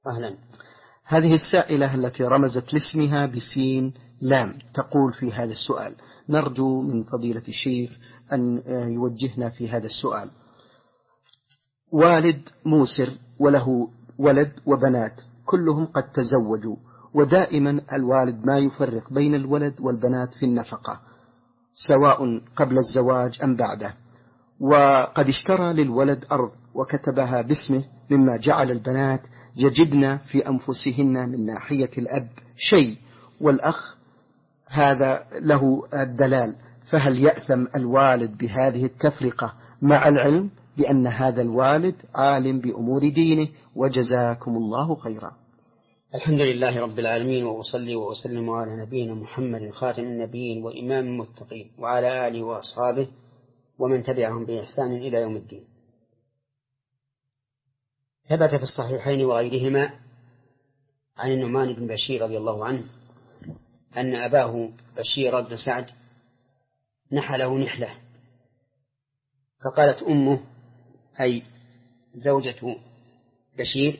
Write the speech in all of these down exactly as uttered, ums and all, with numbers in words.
أهلا. هذه السائلة التي رمزت لاسمها بسين لام تقول في هذا السؤال: نرجو من فضيلة الشيخ أن يوجهنا في هذا السؤال. والد موسر وله ولد وبنات كلهم قد تزوجوا، ودائما الوالد ما يفرق بين الولد والبنات في النفقة سواء قبل الزواج أم بعده، وقد اشترى للولد أرض وكتبها باسمه، مما جعل البنات يجدن في أنفسهن من ناحية الأب شيء، والأخ هذا له الدلال، فهل يأثم الوالد بهذه التفرقة مع العلم بأن هذا الوالد عالم بأمور دينه؟ وجزاكم الله خيرا. الحمد لله رب العالمين، وأصلي وأسلم على نبينا محمد خاتم النبيين وإمام المتقين وعلى آله وأصحابه ومن تبعهم بإحسان إلى يوم الدين. ثبت في الصحيحين وغيرهما عن النعمان بن بشير رضي الله عنه أن أباه بشير بن سعد نحى له نحلة، فقالت أمه أي زوجة بشير: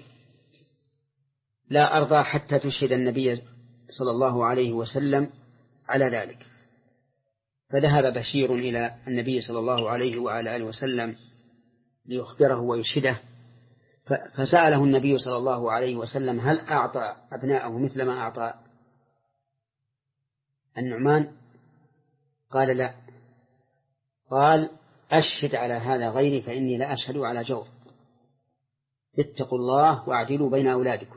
لا أرضى حتى تشهد النبي صلى الله عليه وسلم على ذلك. فذهب بشير إلى النبي صلى الله عليه وعلى آله وسلم ليخبره ويشهده، فسأله النبي صلى الله عليه وسلم: هل أعطى أبناءه مثل ما أعطى النعمان؟ قال: لا. قال: أشهد على هذا غيري فإني لا أشهد على جور. اتقوا الله واعدلوا بين أولادكم.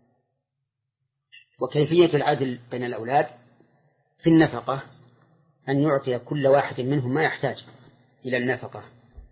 وكيفية العدل بين الأولاد في النفقة أن يعطي كل واحد منهم ما يحتاج إلى النفقة،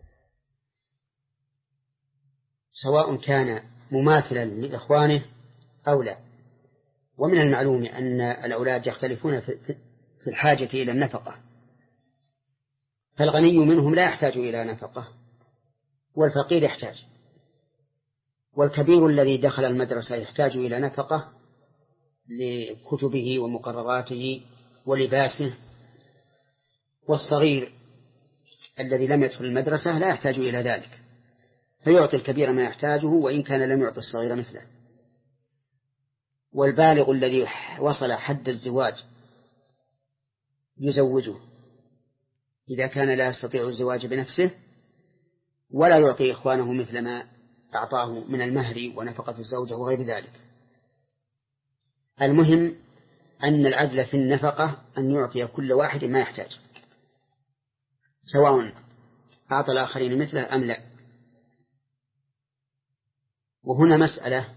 سواء كان مماثلا لإخوانه أو لا. ومن المعلوم أن الأولاد يختلفون في الحاجة إلى النفقة، فالغني منهم لا يحتاج إلى نفقة والفقير يحتاج، والكبير الذي دخل المدرسة يحتاج إلى نفقة لكتبه ومقرراته ولباسه، والصغير الذي لم يدخل المدرسة لا يحتاج إلى ذلك، فيعطي الكبير ما يحتاجه وإن كان لم يعطي الصغير مثله. والبالغ الذي وصل حد الزواج يزوجه إذا كان لا يستطيع الزواج بنفسه، ولا يعطي إخوانه مثل ما أعطاه من المهر ونفقة الزوجة وغير ذلك. المهم أن العدل في النفقة أن يعطي كل واحد ما يحتاج، سواء أعطى الآخرين مثله أم لا. وهنا مسألة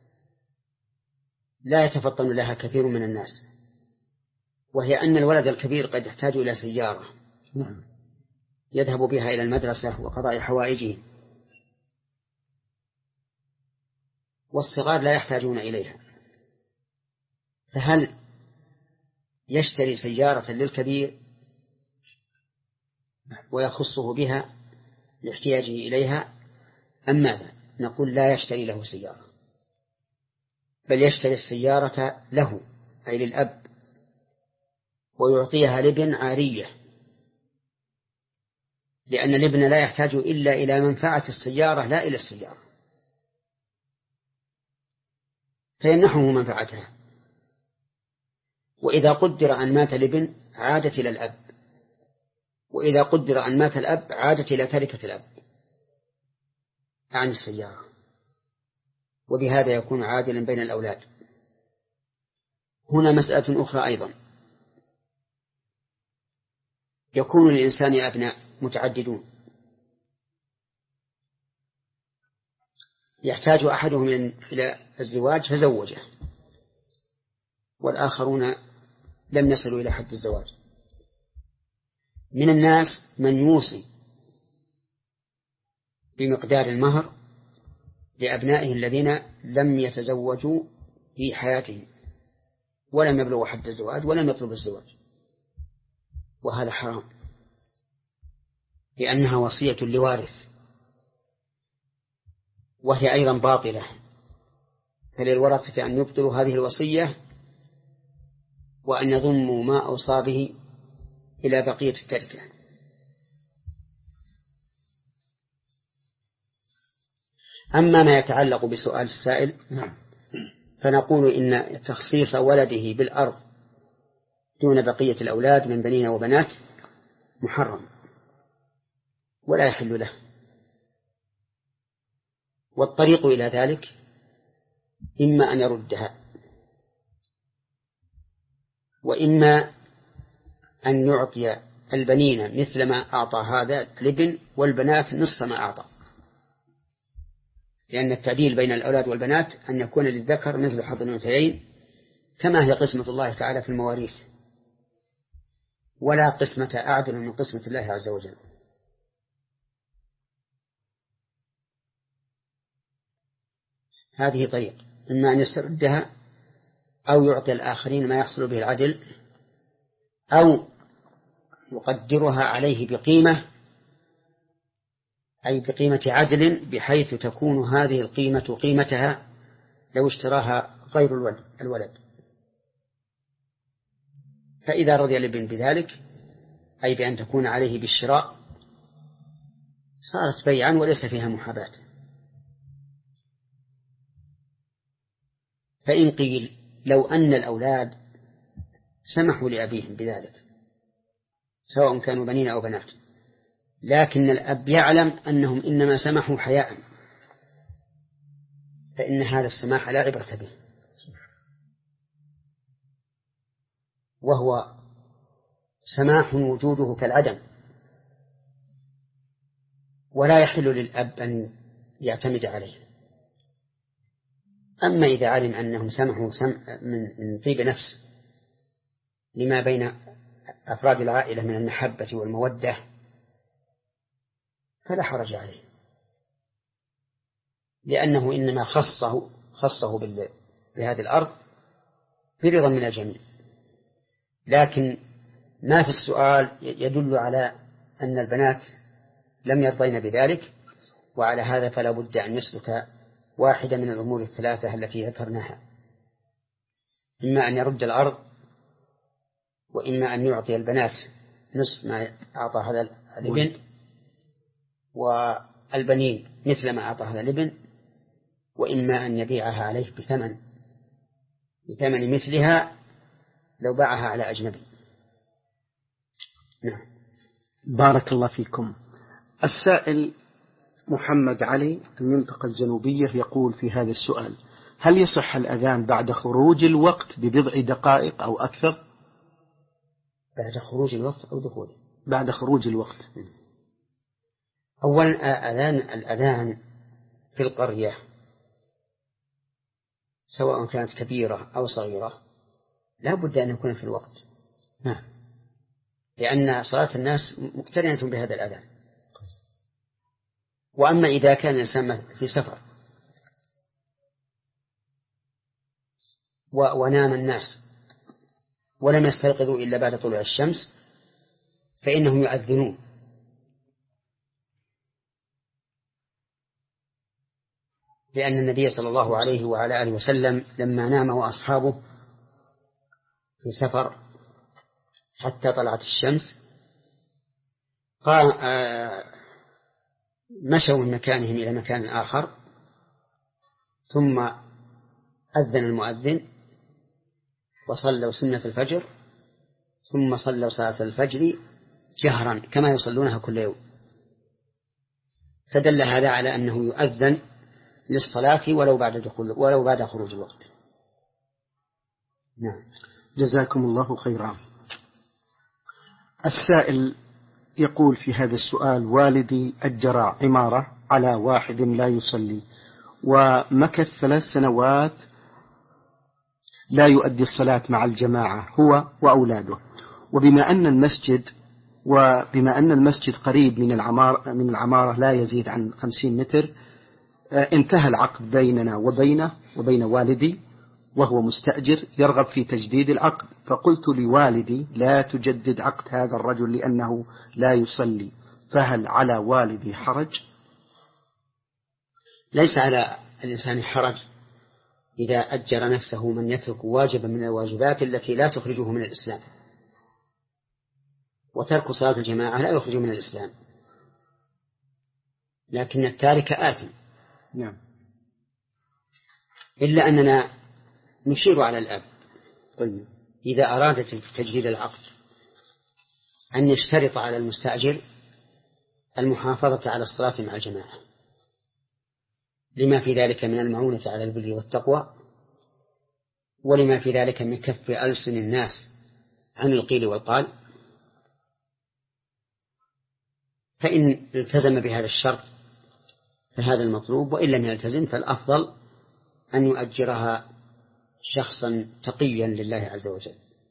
لا يتفطن لها كثير من الناس، وهي أن الولد الكبير قد يحتاج إلى سيارة يذهب بها إلى المدرسة وقضاء حوائجه، والصغار لا يحتاجون إليها، فهل يشتري سيارة للكبير ويخصه بها لاحتياجه إليها أم ماذا؟ نقول: لا يشتري له سيارة، بل يشتري السيارة له أي للأب، ويعطيها لابن عارية، لأن الابن لا يحتاج إلا إلى منفعة السيارة لا إلى السيارة، فيمنحه منفعتها. وإذا قدر أن مات الابن عادت إلى الأب، وإذا قدر أن مات الأب عادت إلى تركة الأب عن السيارة، وبهذا يكون عادلا بين الأولاد. هنا مسألة أخرى أيضا: يكون للإنسان أبناء متعددون، يحتاج أحدهم إلى الزواج فزوجه، والآخرون لم يصلوا إلى حد الزواج. من الناس من يوصي بمقدار المهر لأبنائه الذين لم يتزوجوا في حياتهم ولم يبلغوا حد الزواج ولم يطلبوا الزواج، وهذا حرام، لأنها وصية لوارث، وهي أيضا باطلة، فللورثة أن يبطلوا هذه الوصية وأن يضموا ما أوصى به إلى بقية التركة. أما ما يتعلق بسؤال السائل، نعم، فنقول إن تخصيص ولده بالأرض دون بقية الأولاد من بنين وبنات محرم ولا يحل له. والطريق إلى ذلك إما أن يردها وإما أن يعطي البنين مثل ما أعطى هذا الابن والبنات نصف ما أعطى، لأن التعديل بين الأولاد والبنات أن يكون للذكر مثل حظ الأنثيين كما هي قسمة الله تعالى في المواريث، ولا قسمة أعدل من قسمة الله عز وجل. هذه طريق، إما أن يستردها أو يعطي الآخرين ما يحصل به العدل، أو يقدرها عليه بقيمة، أي بقيمة عدل، بحيث تكون هذه القيمة قيمتها لو اشتراها غير الولد. فإذا رضي الابن بذلك، أي بأن تكون عليه بالشراء، صارت بيعا وليس فيها محاباة. فإن قيل لو أن الأولاد سمحوا لأبيهم بذلك سواء كانوا بنين أو بنات، لكن الأب يعلم أنهم إنما سمحوا حياء، فإن هذا السماح لا عبرة به، وهو سماح وجوده كالعدم، ولا يحل للأب أن يعتمد عليه. أما إذا علم أنهم سمحوا من طيب نفس لما بين أفراد العائلة من المحبة والمودة فلا حرج عليه، لأنه إنما خصه خصه بهذه الأرض برضا من الجميع. لكن ما في السؤال يدل على أن البنات لم يرضين بذلك، وعلى هذا فلا بد أن يسلك واحدة من الأمور الثلاثة التي ذكرناها، إما أن يرد الأرض، وإما أن يعطي البنات نصف ما أعطى هذا الابن، والبنين مثل ما أعطى هذا الابن، وإما أن يبيعها عليه بثمن بثمن مثلها لو باعها على أجنبي. نعم. بارك الله فيكم. السائل محمد علي المنطقة الجنوبية يقول في هذا السؤال: هل يصح الأذان بعد خروج الوقت ببضع دقائق أو أكثر؟ بعد خروج الوقت أو دخوله؟ بعد خروج الوقت. أولا أذان الأذان في القرية سواء كانت كبيرة أو صغيرة لا بد أن يكون في الوقت، لأن صلاة الناس مقترنة بهذا الأذان. وأما إذا كان الإنسان في سفر ونام الناس ولم يستيقظوا إلا بعد طلوع الشمس فإنهم يؤذنون، لأن النبي صلى الله عليه وعلى آله وسلم لما نام وأصحابه في سفر حتى طلعت الشمس قام آه مشوا من مكانهم إلى مكان آخر، ثم أذن المؤذن وصلوا سنة الفجر، ثم صلوا صلاة الفجر جهرا كما يصلونها كل يوم، فدل هذا على أنه يؤذن للصلاة ولو بعد دخول ولو بعد خروج الوقت. نعم. جزاكم الله خيرا. السائل يقول في هذا السؤال: والدي أجر عمارة على واحد لا يصلي ومكث ثلاث سنوات لا يؤدي الصلاة مع الجماعة هو وأولاده، وبما أن المسجد وبما أن المسجد قريب من العمارة من العمارة لا يزيد عن خمسين متر، انتهى العقد بيننا وبينه وبين والدي وهو مستأجر يرغب في تجديد العقد، فقلت لوالدي لا تجدد عقد هذا الرجل لأنه لا يصلي، فهل على والدي حرج؟ ليس على الإنسان حرج إذا أجر نفسه من يترك واجبا من الواجبات التي لا تخرجه من الإسلام، وترك صلاة الجماعة لا يخرج من الإسلام، لكن التارك آثم. نعم. إلا أننا نشير على الأب. قلنا إذا أرادت تجديد العقد أن يشترط على المستأجر المحافظة على الصلاة مع الجماعة، لما في ذلك من المعونة على البر والتقوى، ولما في ذلك من كف ألسن الناس عن القيل والقال. فإن التزم بهذا الشرط فهذا المطلوب، وإن لم يلتزم فالأفضل أن يؤجرها شخصا تقيا لله عز وجل،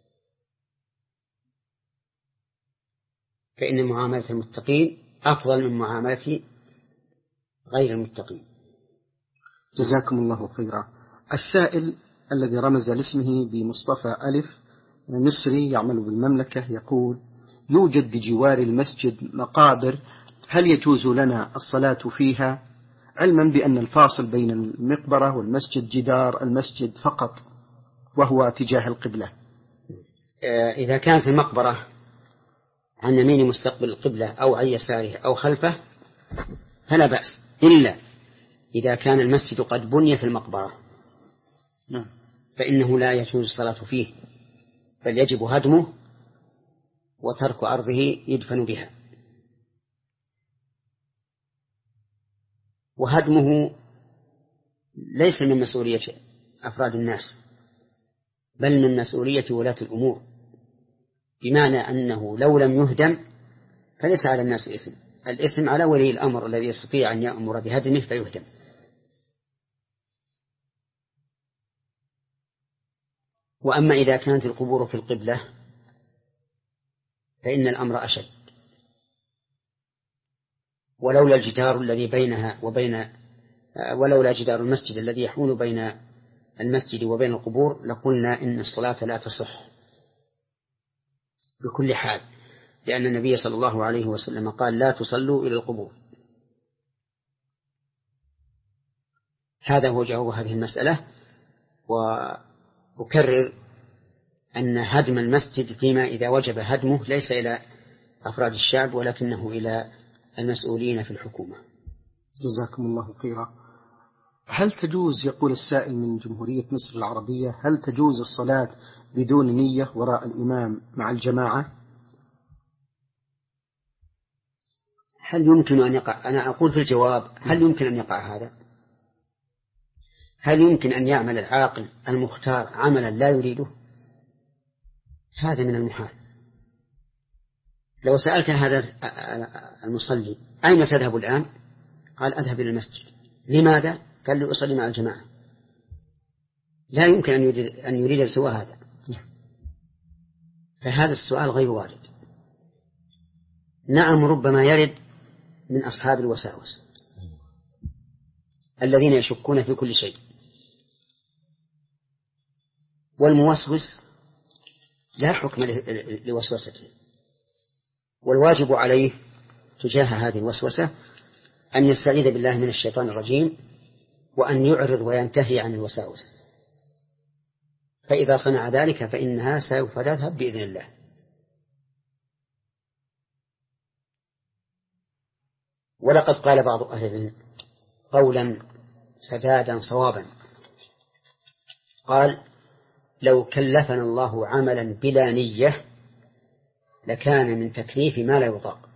فإن معاملة المتقين أفضل من معاملة غير المتقين. جزاكم الله خيرا. السائل الذي رمز لاسمه بمصطفى ألف مصري يعمل بالمملكة يقول: يوجد بجوار المسجد مقابر، هل يجوز لنا الصلاة فيها، علما بأن الفاصل بين المقبرة والمسجد جدار المسجد فقط وهو تجاه القبلة؟ إذا كانت المقبرة عن يمين مستقبل القبلة أو عن يساره أو خلفه فلا بأس، إلا إذا كان المسجد قد بني في المقبرة فإنه لا يجوز الصلاة فيه، بل يجب هدمه وترك أرضه يدفن بها. وهدمه ليس من مسؤولية أفراد الناس، بل من مسؤولية ولاة الأمور، بمعنى أنه لو لم يهدم فليس على الناس إثم، الإثم على ولي الأمر الذي يستطيع أن يأمر بهدمه فيهدم. وأما إذا كانت القبور في القبلة فإن الأمر أشد، ولولا الجدار الذي بينها وبين ولولا جدار المسجد الذي يحول بين المسجد وبين القبور لقلنا إن الصلاة لا تصح بكل حال، لأن النبي صلى الله عليه وسلم قال: لا تصلوا إلى القبور. هذا هو جواب هذه المسألة. وأكرر أن هدم المسجد فيما إذا وجب هدمه ليس إلى أفراد الشعب ولكنه إلى المسؤولين في الحكومة. جزاكم الله خيرا. هل تجوز، يقول السائل من جمهورية مصر العربية، هل تجوز الصلاة بدون نية وراء الإمام مع الجماعة؟ هل يمكن أن يقع؟ أنا أقول في الجواب: هل يمكن أن يقع هذا؟ هل يمكن أن يعمل العاقل المختار عملا لا يريده؟ هذا من المحال. لو سألت هذا المصلي: أين تذهب الآن؟ قال: أذهب إلى المسجد. لماذا؟ قال: لي أصلي مع الجماعة. لا يمكن أن يريد, أن يريد سوى هذا، فهذا السؤال غير وارد. نعم، ربما يرد من أصحاب الوساوس الذين يشكون في كل شيء، والموسوس لا حكم لوسوسته، والواجب عليه تجاه هذه الوسوسة أن يستعيذ بالله من الشيطان الرجيم، وأن يعرض وينتهي عن الوساوس، فإذا صنع ذلك فإنها سوف تذهب بإذن الله. ولقد قال بعض أهل العلم قولا سدادا صوابا، قال: لو كلفنا الله عملا بلا نية لكان من تكليف ما لا يطاق.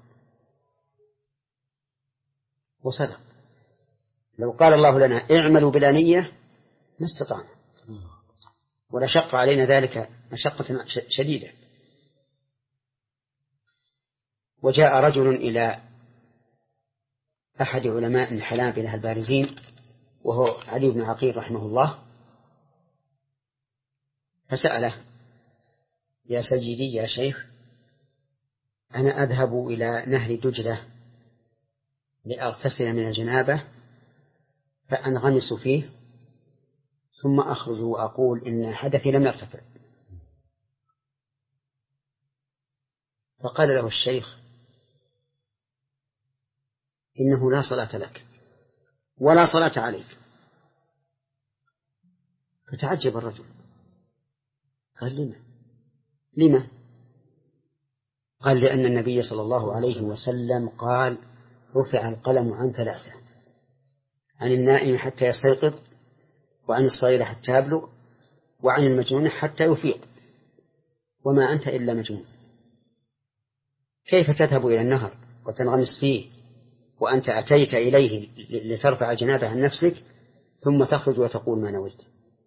وصدق، لو قال الله لنا اعملوا بلا نية ما استطعنا، ولا شق علينا ذلك مشقة شديدة. وجاء رجل إلى أحد علماء الحنابلة البارزين وهو علي بن عقيل رحمه الله، فسأله: يا سيدي يا شيخ، أنا أذهب إلى نهر دجلة لأغتسل من الجنابة فأنغمس فيه ثم أخرج وأقول إن حدثي لم يرتفع. فقال له الشيخ: إنه لا صلاة لك ولا صلاة عليك. فتعجب الرجل، قال: لما لما قال: لأن النبي صلى الله عليه وسلم قال: رفع القلم عن ثلاثة، عن النائم حتى يستيقظ، وعن الصغير حتى يبلغ، وعن المجنون حتى يفيق، وما أنت إلا مجنون. كيف تذهب إلى النهر وتنغمس فيه وأنت أتيت إليه لترفع جنابه عن نفسك ثم تخرج وتقول ما نويت؟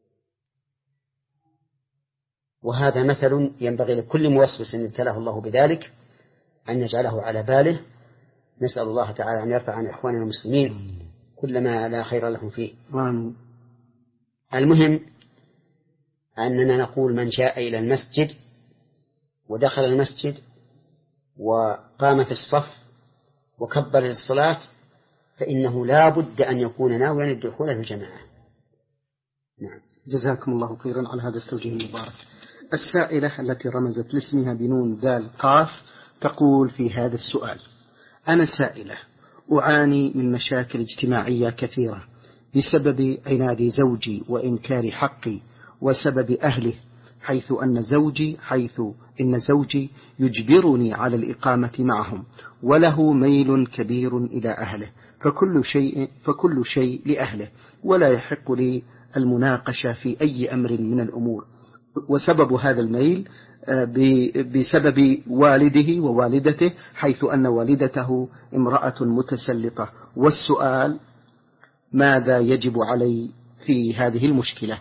وهذا مثل ينبغي لكل موسوس ابتلاه الله بذلك أن يجعله على باله. نسأل الله تعالى أن يرفع عن إخواننا المسلمين كل ما لا خير لهم فيه. المهم أننا نقول من جاء إلى المسجد ودخل المسجد وقام في الصف وكبر للصلاة فإنه لا بد أن يكون ناويا الدخول في الجماعة. نعم. جزاكم الله خيرا على هذا التوجيه المبارك. السائلة التي رمزت لاسمها بنون دال قاف تقول في هذا السؤال: أنا سائلة أعاني من مشاكل اجتماعية كثيرة بسبب عناد زوجي وإنكار حقي وسبب أهله، حيث أن زوجي حيث إن زوجي يجبرني على الإقامة معهم وله ميل كبير إلى أهله، فكل شيء فكل شيء لأهله ولا يحق لي المناقشة في أي أمر من الأمور. وسبب هذا الميل بسبب والده ووالدته، حيث أن والدته امرأة متسلطة. والسؤال: ماذا يجب علي في هذه المشكلة؟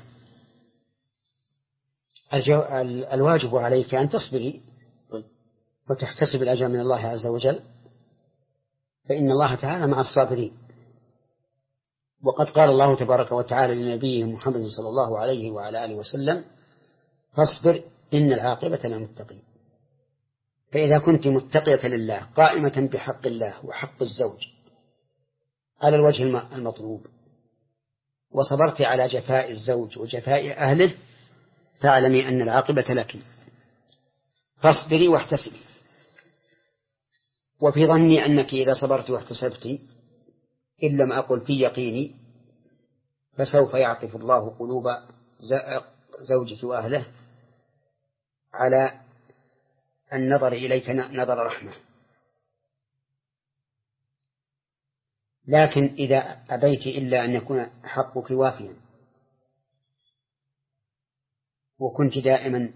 الواجب عليك أن تصبري وتحتسب الأجر من الله عز وجل، فإن الله تعالى مع الصابرين. وقد قال الله تبارك وتعالى لنبيه محمد صلى الله عليه وعلى آله وسلم: فاصبر إن العاقبة للمتقين. فإذا كنت متقية لله قائمة بحق الله وحق الزوج على الوجه المطلوب وصبرت على جفاء الزوج وجفاء أهله فاعلمي أن العاقبة لك، فاصبري واحتسبي. وفي ظني أنك إذا صبرت واحتسبت إن لم أقل في يقيني فسوف يعطف الله قلوب زوجك وأهله على النظر إليك نظر رحمة. لكن إذا أبيت إلا أن يكون حقك وافيا وكنت دائما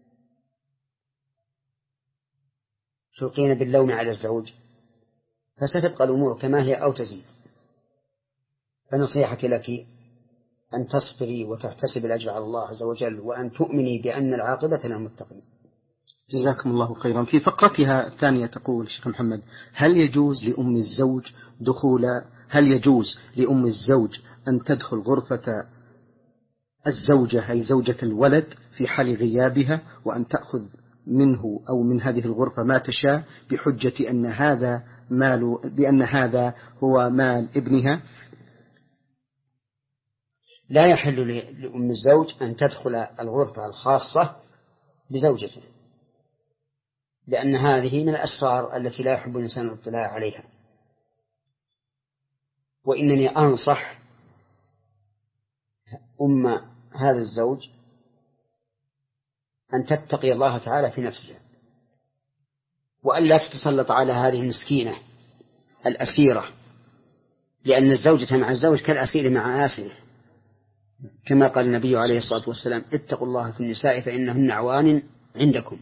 تلقين باللوم على الزوج فستبقى الأمور كما هي أو تزيد. فنصيحتي لك أن تصبري وتحتسب الأجر على الله عز وجل، وأن تؤمني بأن العاقبة للمتقين. جزاكم الله خيرا. في فقرتها الثانية تقول شيخ محمد: هل يجوز لأم الزوج دخول هل يجوز لأم الزوج أن تدخل غرفة الزوجة أي زوجة الولد في حال غيابها وأن تأخذ منه أو من هذه الغرفة ما تشاء بحجة أن هذا مال بأن هذا هو مال ابنها؟ لا يحل لأم الزوج أن تدخل الغرفة الخاصة بزوجته، لأن هذه من الأسرار التي لا يحب الإنسان الاطلاع عليها. وإنني أنصح أم هذا الزوج أن تتقي الله تعالى في نفسها، وأن لا تتسلط على هذه المسكينة الأسيرة، لأن الزوجة مع الزوج كالأسير مع آسره، كما قال النبي عليه الصلاة والسلام: اتقوا الله في النساء فإنهن عوان عندكم.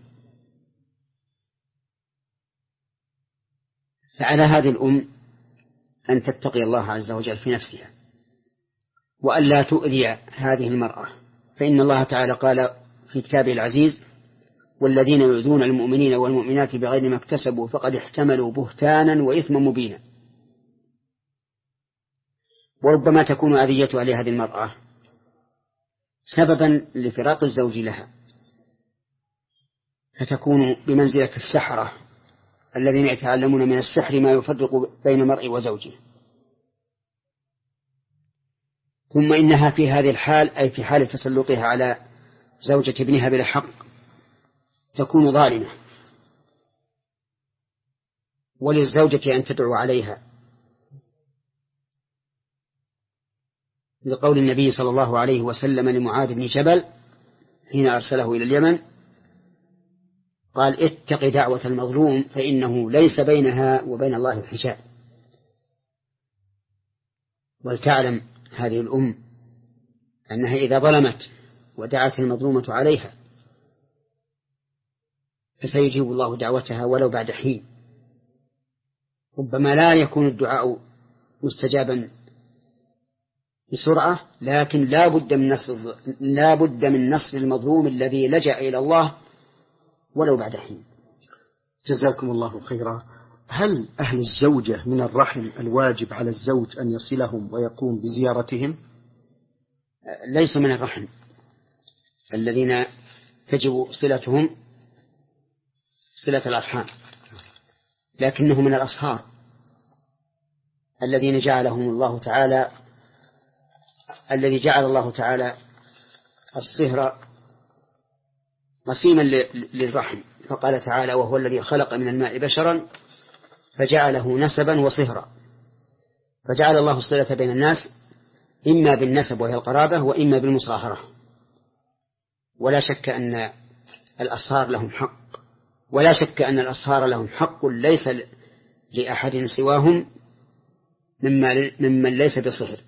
فعلى هذه الأم أن تتقي الله عز وجل في نفسها وأن لا تؤذي هذه المرأة، فإن الله تعالى قال في كتابه العزيز: والذين يؤذون المؤمنين والمؤمنات بغير ما اكتسبوا فقد احتملوا بهتانا وإثما مبينا. وربما تكون أذيتها لهذه المرأة سببا لفراق الزوج لها، فتكون بمنزلة السحرة الذين يتعلمون من السحر ما يفرق بين المرء وزوجه. ثم إنها في هذه الحال أي في حال تسلطها على زوجة ابنها بلا حق تكون ظالمة، وللزوجة أن تدعو عليها، لقول النبي صلى الله عليه وسلم لمعاذ بن جبل حين أرسله إلى اليمن قال: اتق دعوة المظلوم فإنه ليس بينها وبين الله حجاب. ولتعلم هذه الأم أنها إذا ظلمت ودعت المظلومة عليها فسيجيب الله دعوتها ولو بعد حين. ربما لا يكون الدعاء مستجابا بسرعة، لكن لا بد من نصر لا بد من نصر المظلوم الذي لجأ إلى الله ولو بعد حين. جزاكم الله خيرا. هل أهل الزوجة من الرحم الواجب على الزوج أن يصلهم ويقوم بزيارتهم؟ ليسوا من الرحم الذين تجب صلتهم صلة الأرحام، لكنهم من الأصهار الذين جعلهم الله تعالى الذي جعل الله تعالى الصهر قسيما للرحم، فقال تعالى: وهو الذي خلق من الماء بشرا فجعله نسبا وصهرا. فجعل الله الصلة بين الناس إما بالنسب وهي القرابة، وإما بالمصاهرة. ولا شك أن الأصهار لهم حق، ولا شك أن الأصهار لهم حق ليس لأحد سواهم ممن ليس بصهر.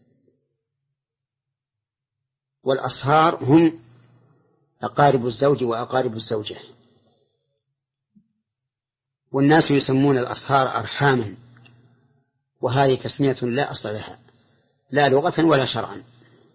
والأصهار هم أقارب الزوج وأقارب الزوجة، والناس يسمون الأصهار أرحاما، وهذه تسمية لا أصل لها لا لغة ولا شرعا.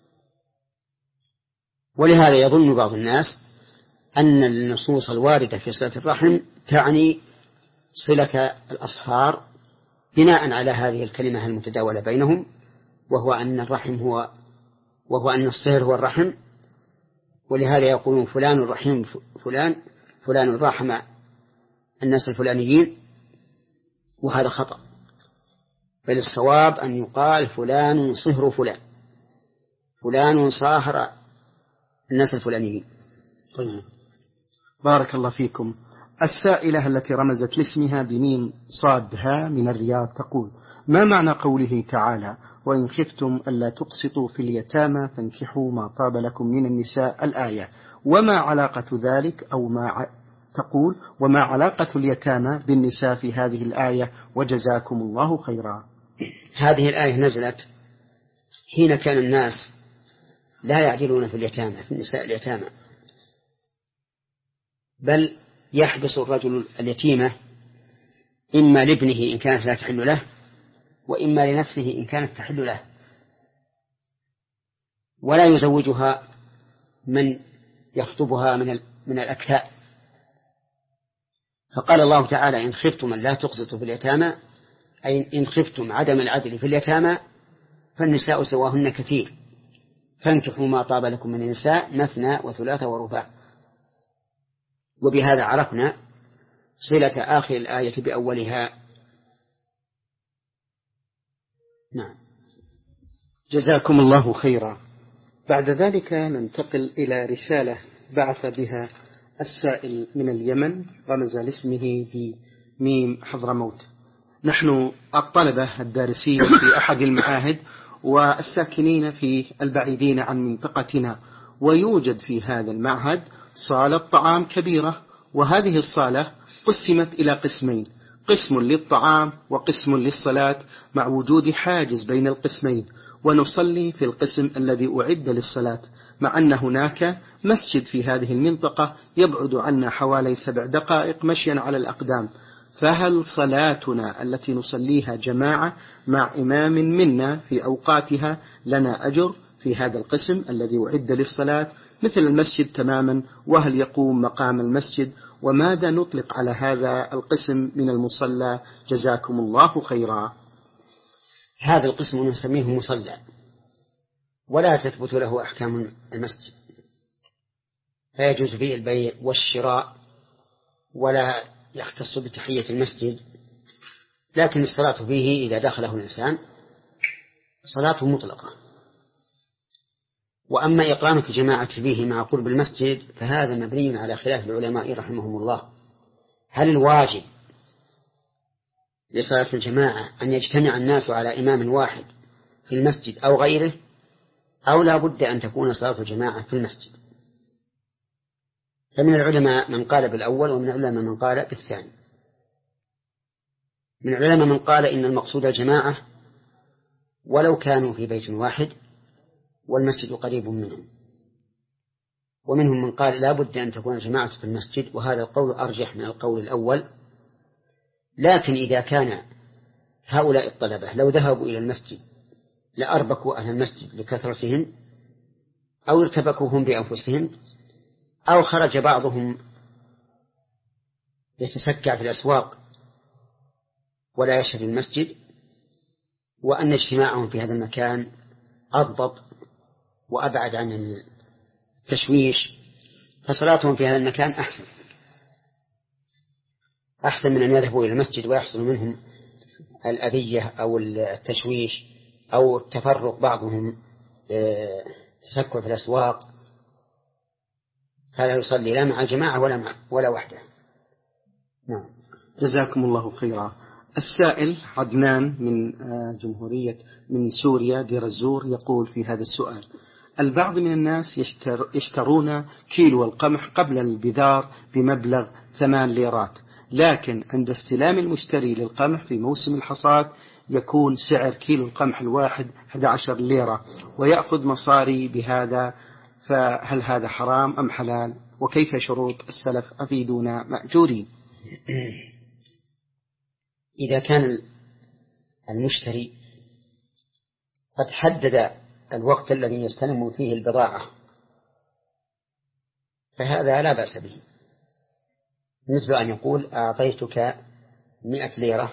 ولهذا يظن بعض الناس أن النصوص الواردة في صلة الرحم تعني صلة الأصهار بناء على هذه الكلمة المتداولة بينهم، وهو أن الرحم هو وهو أن الصهر هو الرحم. ولهذا يقولون فلان الرحيم فلان فلان الرحم الناس الفلانيين، وهذا خطأ، بل الصواب أن يقال فلان صهر فلان فلان صاهر الناس الفلانيين. طيب. بارك الله فيكم. السائلة التي رمزت لاسمها بميم صادها من الرياض تقول: ما معنى قوله تعالى: وإن خفتم ألا تقسطوا في اليتامى فانكحوا ما طاب لكم من النساء الآية، وما علاقة ذلك أو ما ع... تقول وما علاقة اليتامى بالنساء في هذه الآية، وجزاكم الله خيرا. هذه الآية نزلت حين كان الناس لا يعدلون في اليتامى في النساء اليتامى، بل يحبس الرجل اليتيمة إما لابنه إن كانت لا تحل له، وإما لنفسه إن كانت تحل له، ولا يزوجها من يخطبها من من الأكفاء. فقال الله تعالى: إن خفتم أن لا تقسطوا في اليتامى، أي إن خفتم عدم العدل في اليتامى فالنساء سواهن كثير، فانكحوا ما طاب لكم من النساء مثنى وثلاث ورباع. وبهذا عرفنا صلة آخر الآية بأولها. نعم. جزاكم الله خيرا. بعد ذلك ننتقل إلى رسالة بعث بها السائل من اليمن، رمز لاسمه بميم حضرموت. نحن الطلبة الدارسين في أحد المعاهد والساكنين في البعيدين عن منطقتنا، ويوجد في هذا المعهد صالة طعام كبيرة، وهذه الصالة قسمت إلى قسمين: قسم للطعام وقسم للصلاة، مع وجود حاجز بين القسمين، ونصلي في القسم الذي أعد للصلاة، مع أن هناك مسجد في هذه المنطقة يبعد عنا حوالي سبع دقائق مشيا على الأقدام. فهل صلاتنا التي نصليها جماعة مع إمام منا في أوقاتها لنا أجر في هذا القسم الذي أعد للصلاة مثل المسجد تماما؟ وهل يقوم مقام المسجد؟ وماذا نطلق على هذا القسم من المصلى؟ جزاكم الله خيرا. هذا القسم نسميه مصلى، ولا تثبت له أحكام المسجد، فيجوز فيه البيع والشراء، ولا يختص بتحية المسجد، لكن الصلاة فيه إذا دخله الإنسان صلاته مطلقة. وأما إقامة جماعة فيه مع قرب المسجد فهذا مبني على خلاف العلماء رحمهم الله: هل الواجب لصلاة الجماعة أن يجتمع الناس على إمام واحد في المسجد أو غيره، أو لا بد أن تكون صلاة الجماعة في المسجد؟ فمن العلماء من قال بالأول، ومن العلماء من قال بالثاني. من العلماء من قال إن المقصود الجماعة ولو كانوا في بيت واحد والمسجد قريب منهم، ومنهم من قال لا بد أن تكون الجماعة في المسجد، وهذا القول أرجح من القول الأول. لكن إذا كان هؤلاء الطلبة لو ذهبوا إلى المسجد لأربكوا أهل المسجد لكثرتهم، أو ارتبكوا هم بأنفسهم، أو خرج بعضهم يتسكع في الأسواق ولا يشهد المسجد، وأن اجتماعهم في هذا المكان أضبط وأبعد عن التشويش، فصلاتهم في هذا المكان أحسن أحسن من أن يذهبوا إلى المسجد ويحصل منهم الأذية أو التشويش أو التفرق، بعضهم تسكع في الأسواق، فلا يصلي لا مع الجماعة ولا مع ولا وحده. نعم. جزاكم الله خيرا. السائل عدنان من جمهورية من سوريا دير الزور يقول في هذا السؤال: البعض من الناس يشتر يشترون كيلو القمح قبل البذار بمبلغ ثمان ليرات، لكن عند استلام المشتري للقمح في موسم الحصاد يكون سعر كيلو القمح الواحد أحد عشر ليرة ويأخذ مصاري بهذا، فهل هذا حرام أم حلال؟ وكيف شروط السلف؟ أفيدونا مأجورين. إذا كان المشتري قد حدد الوقت الذي يستلم فيه البضاعة فهذا لا بأس به، مثل أن يقول أعطيتك مئة ليرة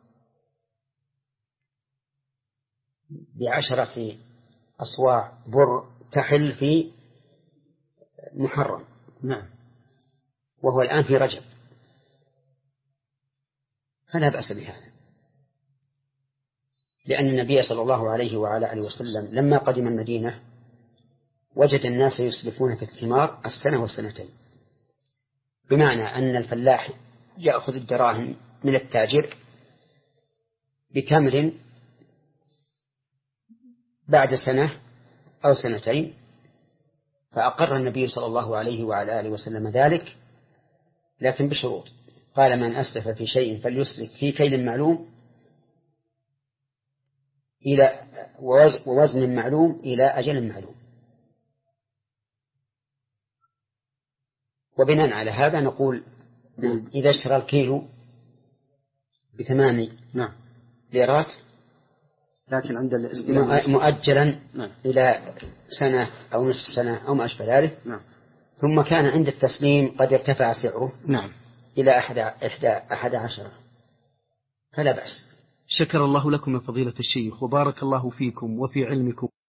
بعشرة أصواع بر تحل في محرم، نعم، وهو الآن في رجب، فلا بأس بهذا، لأن النبي صلى الله عليه وعلى آله وسلم لما قدم المدينة وجد الناس يسلفون في الثمار السنة والسنتين، بمعنى أن الفلاح يأخذ الدراهم من التاجر بتمر بعد سنة أو سنتين، فأقر النبي صلى الله عليه وعلى آله وسلم ذلك، لكن بشروط. قال: من أسلف في شيء فليسلف في كيل معلوم إلى ووزن معلوم إلى أجل معلوم. وبناء على هذا نقول نعم إذا اشترى الكيلو بثمان نعم ليرات لكن عند الاستلام مؤجلا نعم. إلى سنة أو نصف سنة أو ما أشبه ذلك، نعم. ثم كان عند التسليم قد ارتفع سعره نعم. إلى أحد, إحدى أحد عشر، فلا بأس. شكر الله لكم يا فضيلة الشيخ، وبارك الله فيكم وفي علمكم.